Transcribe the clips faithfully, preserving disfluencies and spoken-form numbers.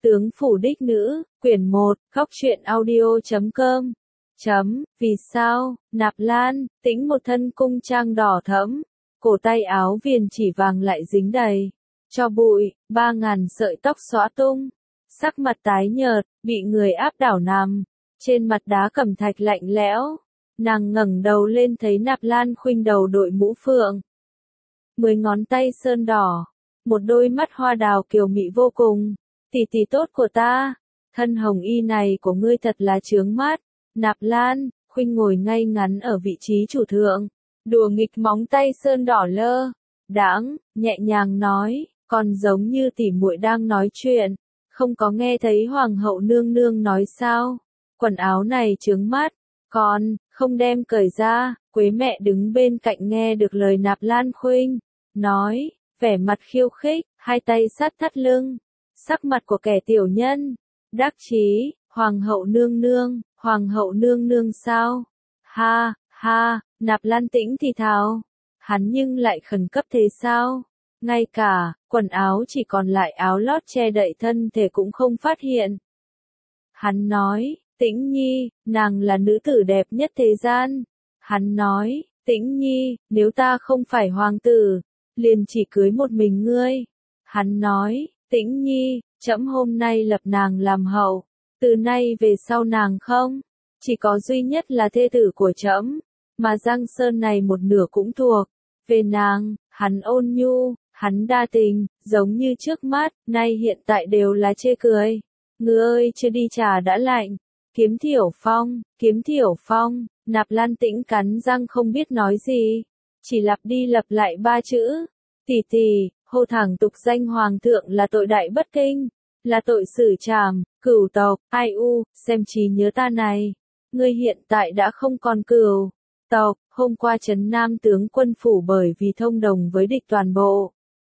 Tướng phủ đích nữ, quyển một, góc truyện audio chấm com. Chấm, vì sao, Nạp Lan, Tĩnh một thân cung trang đỏ thẫm, cổ tay áo viền chỉ vàng lại dính đầy cho bụi, ba ngàn sợi tóc xõa tung, sắc mặt tái nhợt, bị người áp đảo nằm trên mặt đá cẩm thạch lạnh lẽo. Nàng ngẩng đầu lên thấy Nạp Lan Khuynh đầu đội mũ phượng, mười ngón tay sơn đỏ, một đôi mắt hoa đào kiều mị vô cùng. Tỷ tỷ tốt của ta, thân hồng y này của ngươi thật là chướng mắt. Nạp Lan Khuynh ngồi ngay ngắn ở vị trí chủ thượng, đùa nghịch móng tay sơn đỏ lơ đãng, nhẹ nhàng nói, còn giống như tỷ muội đang nói chuyện, không có nghe thấy hoàng hậu nương nương nói sao? Quần áo này chướng mắt, còn không đem cởi ra. Quế mẹ đứng bên cạnh nghe được lời Nạp Lan Khuynh nói, vẻ mặt khiêu khích, hai tay sát thắt lưng, sắc mặt của kẻ tiểu nhân, đắc chí, hoàng hậu nương nương, hoàng hậu nương nương sao? Ha, ha, Nạp Lan Tĩnh thì thào, hắn nhưng lại khẩn cấp thế sao? Ngay cả, quần áo chỉ còn lại áo lót che đậy thân thể cũng không phát hiện. Hắn nói, Tĩnh Nhi, nàng là nữ tử đẹp nhất thế gian. Hắn nói, Tĩnh Nhi, nếu ta không phải hoàng tử, liền chỉ cưới một mình ngươi. Hắn nói, Tĩnh Nhi, trẫm hôm nay lập nàng làm hậu, từ nay về sau nàng không, chỉ có duy nhất là thê tử của trẫm, mà Giang Sơn này một nửa cũng thuộc về nàng. Hắn ôn nhu, hắn đa tình, giống như trước mắt, nay hiện tại đều là chê cười. Ngư ơi chưa đi trà đã lạnh. Kiếm Thiểu Phong, Kiếm Thiểu Phong, Nạp Lan Tĩnh cắn răng không biết nói gì, chỉ lặp đi lặp lại ba chữ. Tỷ tỷ, hô thẳng tục danh hoàng thượng là tội đại bất kinh, là tội xử trảm, cửu tộc. Ai u, xem trí nhớ ta này, ngươi hiện tại đã không còn cửu tộc. Hôm qua trấn Nam tướng quân phủ bởi vì thông đồng với địch toàn bộ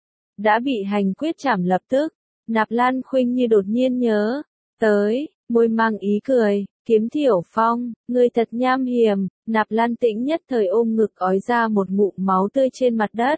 đã bị hành quyết trảm lập tức. Nạp Lan Khuynh như đột nhiên nhớ tới, môi mang ý cười, Kiếm Thiểu Phong, ngươi thật nham hiểm. Nạp Lan Tĩnh nhất thời ôm ngực ói ra một ngụm máu tươi trên mặt đất.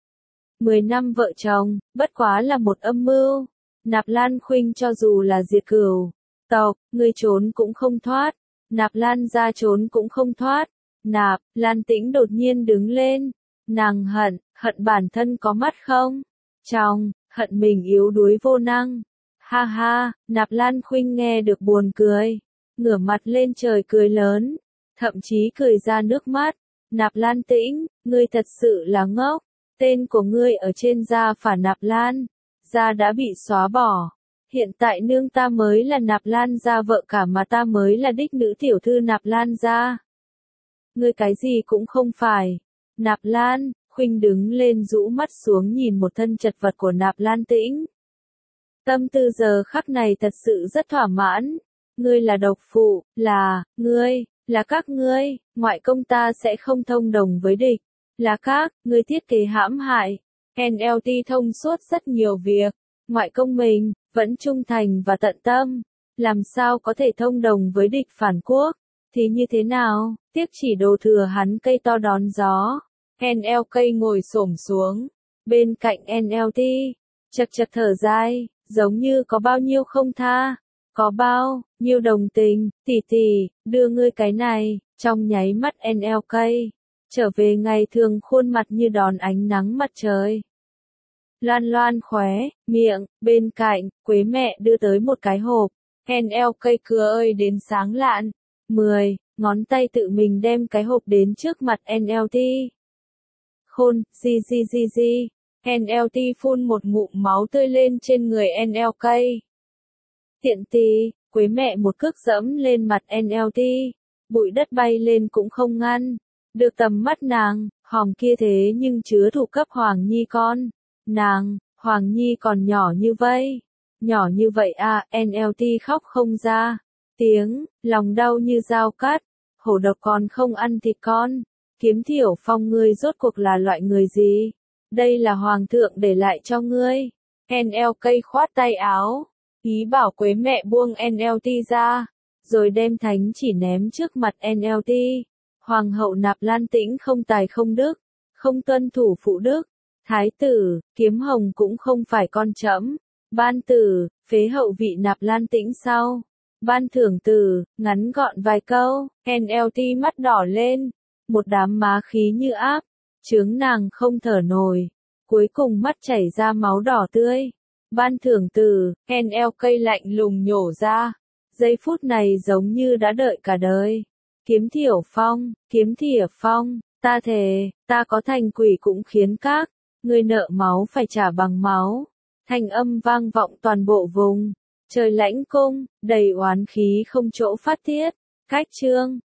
Mười năm vợ chồng, bất quá là một âm mưu. Nạp Lan Khuynh cho dù là diệt cửu tộc, ngươi trốn cũng không thoát. Nạp Lan gia trốn cũng không thoát. Nạp Lan Tĩnh đột nhiên đứng lên, nàng hận, hận bản thân có mắt không trong, hận mình yếu đuối vô năng. Ha ha, Nạp Lan Khuynh nghe được buồn cười, ngửa mặt lên trời cười lớn, thậm chí cười ra nước mắt. Nạp Lan Tĩnh, ngươi thật sự là ngốc, tên của ngươi ở trên gia phả Nạp Lan gia đã bị xóa bỏ, hiện tại nương ta mới là Nạp Lan gia vợ cả mà ta mới là đích nữ tiểu thư Nạp Lan gia. Ngươi cái gì cũng không phải. Nạp Lan Khuynh đứng lên rũ mắt xuống nhìn một thân chật vật của Nạp Lan Tĩnh. Tâm tư giờ khắc này thật sự rất thỏa mãn. Ngươi là độc phụ, là, ngươi, là các ngươi, ngoại công ta sẽ không thông đồng với địch. Là các, ngươi thiết kế hãm hại. en lờ tê thông suốt rất nhiều việc. Ngoại công mình, vẫn trung thành và tận tâm. Làm sao có thể thông đồng với địch phản quốc? Thì như thế nào? Tiếc chỉ đồ thừa hắn cây to đón gió. en lờ ca ngồi xổm xuống bên cạnh en lờ tê, chật chật thở dài, giống như có bao nhiêu không tha, có bao nhiêu đồng tình. Tỷ tỷ, đưa ngươi cái này. Trong nháy mắt en lờ ca trở về ngày thường, khuôn mặt như đón ánh nắng mặt trời. Loan loan khóe miệng, bên cạnh, Quế mẹ đưa tới một cái hộp. en lờ ca cửa ơi đến sáng lạn. Mười ngón tay tự mình đem cái hộp đến trước mặt en lờ tê. Khôn, gì gì gì gì. en lờ tê phun một ngụm máu tươi lên trên người en lờ ca. Tiện tì, Quế mẹ một cước dẫm lên mặt en lờ tê. Bụi đất bay lên cũng không ngăn được tầm mắt nàng. Hòm kia thế nhưng chứa thủ cấp Hoàng Nhi con. Nàng, Hoàng Nhi còn nhỏ như vậy. Nhỏ như vậy à, en lờ tê khóc không ra tiếng, lòng đau như dao cắt. Hổ độc còn không ăn thịt con. Kiếm Thiểu Phong, ngươi rốt cuộc là loại người gì? Đây là hoàng thượng để lại cho ngươi. en lờ ca khoát tay áo, ý bảo Quế mẹ buông en lờ tê ra, rồi đem thánh chỉ ném trước mặt en lờ tê. Hoàng hậu Nạp Lan Tĩnh không tài không đức, không tuân thủ phụ đức. Thái tử, Kiếm Hồng cũng không phải con trẫm. Ban tử, phế hậu vị Nạp Lan Tĩnh sau. Ban thưởng tử, ngắn gọn vài câu, en lờ tê mắt đỏ lên, một đám má khí như áp, chướng nàng không thở nổi, cuối cùng mắt chảy ra máu đỏ tươi. Ban thưởng tử, en lờ cây lạnh lùng nhổ ra, giây phút này giống như đã đợi cả đời. Kiếm Thiểu Phong, Kiếm Thiểu Phong, ta thề, ta có thành quỷ cũng khiến các ngươi nợ máu phải trả bằng máu. Thanh âm vang vọng toàn bộ vùng. Trời lãnh cung, đầy oán khí không chỗ phát tiết. Cách chương